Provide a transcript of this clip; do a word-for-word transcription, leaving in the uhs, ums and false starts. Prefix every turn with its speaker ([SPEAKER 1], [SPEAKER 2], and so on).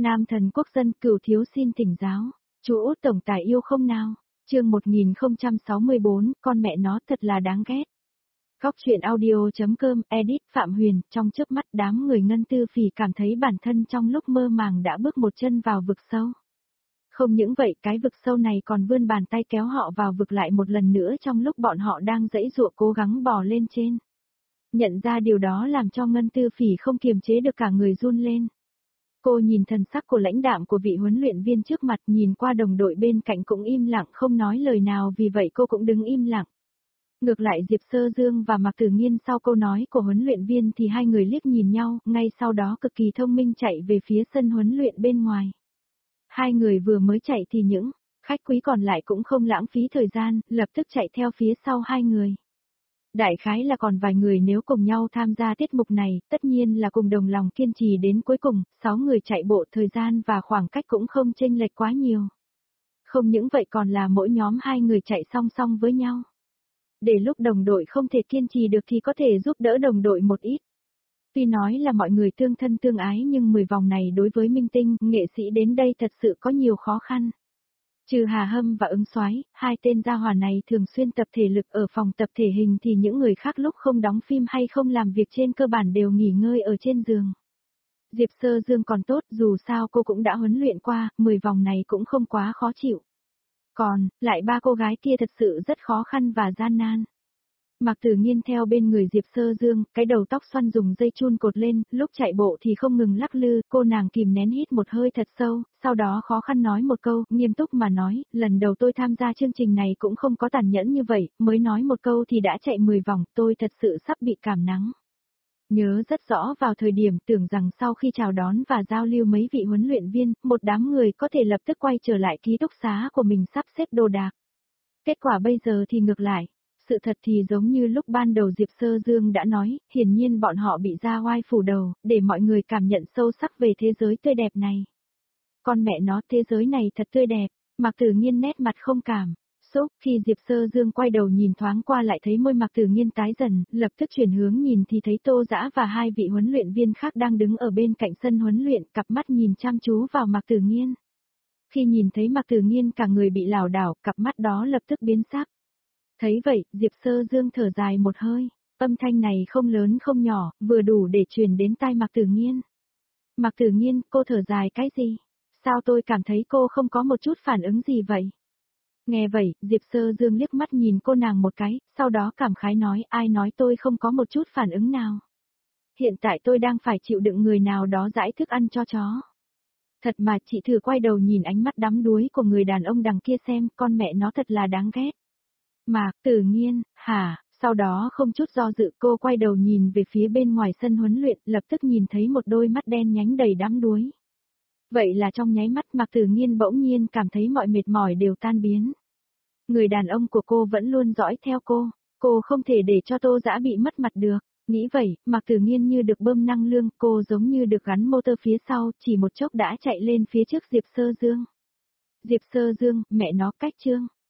[SPEAKER 1] Nam thần quốc dân cửu thiếu xin thỉnh giáo. Chú Út tổng tài yêu không nào? Chương một nghìn không trăm sáu mươi bốn, con mẹ nó thật là đáng ghét. Góc truyện audio.com, edit Phạm Huyền, trong chớp mắt đám người Ngân Tư Phỉ cảm thấy bản thân trong lúc mơ màng đã bước một chân vào vực sâu. Không những vậy, cái vực sâu này còn vươn bàn tay kéo họ vào vực lại một lần nữa trong lúc bọn họ đang giãy giụa cố gắng bò lên trên. Nhận ra điều đó làm cho Ngân Tư Phỉ không kiềm chế được cả người run lên. Cô nhìn thần sắc của lãnh đạm của vị huấn luyện viên trước mặt, nhìn qua đồng đội bên cạnh cũng im lặng không nói lời nào, vì vậy cô cũng đứng im lặng. Ngược lại Diệp Sơ Dương và Mạc Tử Nghiên sau câu nói của huấn luyện viên thì hai người liếc nhìn nhau, ngay sau đó cực kỳ thông minh chạy về phía sân huấn luyện bên ngoài. Hai người vừa mới chạy thì những khách quý còn lại cũng không lãng phí thời gian, lập tức chạy theo phía sau hai người. Đại khái là còn vài người nếu cùng nhau tham gia tiết mục này, tất nhiên là cùng đồng lòng kiên trì đến cuối cùng, sáu người chạy bộ thời gian và khoảng cách cũng không chênh lệch quá nhiều. Không những vậy còn là mỗi nhóm hai người chạy song song với nhau. Để lúc đồng đội không thể kiên trì được thì có thể giúp đỡ đồng đội một ít. Tuy nói là mọi người tương thân tương ái nhưng mười vòng này đối với minh tinh, nghệ sĩ đến đây thật sự có nhiều khó khăn. Trừ Hà Hâm và Ứng Soái, hai tên gia hỏa này thường xuyên tập thể lực ở phòng tập thể hình thì những người khác lúc không đóng phim hay không làm việc trên cơ bản đều nghỉ ngơi ở trên giường. Diệp Sơ Dương còn tốt, dù sao cô cũng đã huấn luyện qua, mười vòng này cũng không quá khó chịu. Còn, lại ba cô gái kia thật sự rất khó khăn và gian nan. Mạc Tử Nghiên theo bên người Diệp Sơ Dương, cái đầu tóc xoăn dùng dây chun cột lên, lúc chạy bộ thì không ngừng lắc lư, cô nàng kìm nén hít một hơi thật sâu, sau đó khó khăn nói một câu, nghiêm túc mà nói, lần đầu tôi tham gia chương trình này cũng không có tàn nhẫn như vậy, mới nói một câu thì đã chạy mười vòng, tôi thật sự sắp bị cảm nắng. Nhớ rất rõ vào thời điểm tưởng rằng sau khi chào đón và giao lưu mấy vị huấn luyện viên, một đám người có thể lập tức quay trở lại ký túc xá của mình sắp xếp đồ đạc. Kết quả bây giờ thì ngược lại. Sự thật thì giống như lúc ban đầu Diệp Sơ Dương đã nói, hiển nhiên bọn họ bị ra oai phủ đầu, để mọi người cảm nhận sâu sắc về thế giới tươi đẹp này. Con mẹ nó, thế giới này thật tươi đẹp, Mạc Tử Nghiên nét mặt không cảm. Xúc, khi Diệp Sơ Dương quay đầu nhìn thoáng qua lại thấy môi Mạc Tử Nghiên tái dần, lập tức chuyển hướng nhìn thì thấy Tô Dã và hai vị huấn luyện viên khác đang đứng ở bên cạnh sân huấn luyện, cặp mắt nhìn chăm chú vào Mạc Tử Nghiên. Khi nhìn thấy Mạc Tử Nghiên cả người bị lảo đảo, cặp mắt đó lập tức biến sắc. Thấy vậy, Diệp Sơ Dương thở dài một hơi, âm thanh này không lớn không nhỏ, vừa đủ để truyền đến tai Mạc Tử Nghiên. Mạc Tử Nghiên, cô thở dài cái gì? Sao tôi cảm thấy cô không có một chút phản ứng gì vậy? Nghe vậy, Diệp Sơ Dương liếc mắt nhìn cô nàng một cái, sau đó cảm khái nói, ai nói tôi không có một chút phản ứng nào? Hiện tại tôi đang phải chịu đựng người nào đó rải thức ăn cho chó. Thật mà chị thử quay đầu nhìn ánh mắt đắm đuối của người đàn ông đằng kia xem, con mẹ nó thật là đáng ghét. Mạc Tử Nghiên, hả, sau đó không chút do dự cô quay đầu nhìn về phía bên ngoài sân huấn luyện, lập tức nhìn thấy một đôi mắt đen nhánh đầy đắm đuối. Vậy là trong nháy mắt Mạc Tử Nghiên bỗng nhiên cảm thấy mọi mệt mỏi đều tan biến. Người đàn ông của cô vẫn luôn dõi theo cô, cô không thể để cho Tô Dã bị mất mặt được. Nghĩ vậy, Mạc Tử Nghiên như được bơm năng lượng, cô giống như được gắn motor phía sau, chỉ một chốc đã chạy lên phía trước Diệp Sơ Dương. Diệp Sơ Dương, mẹ nó cách chương.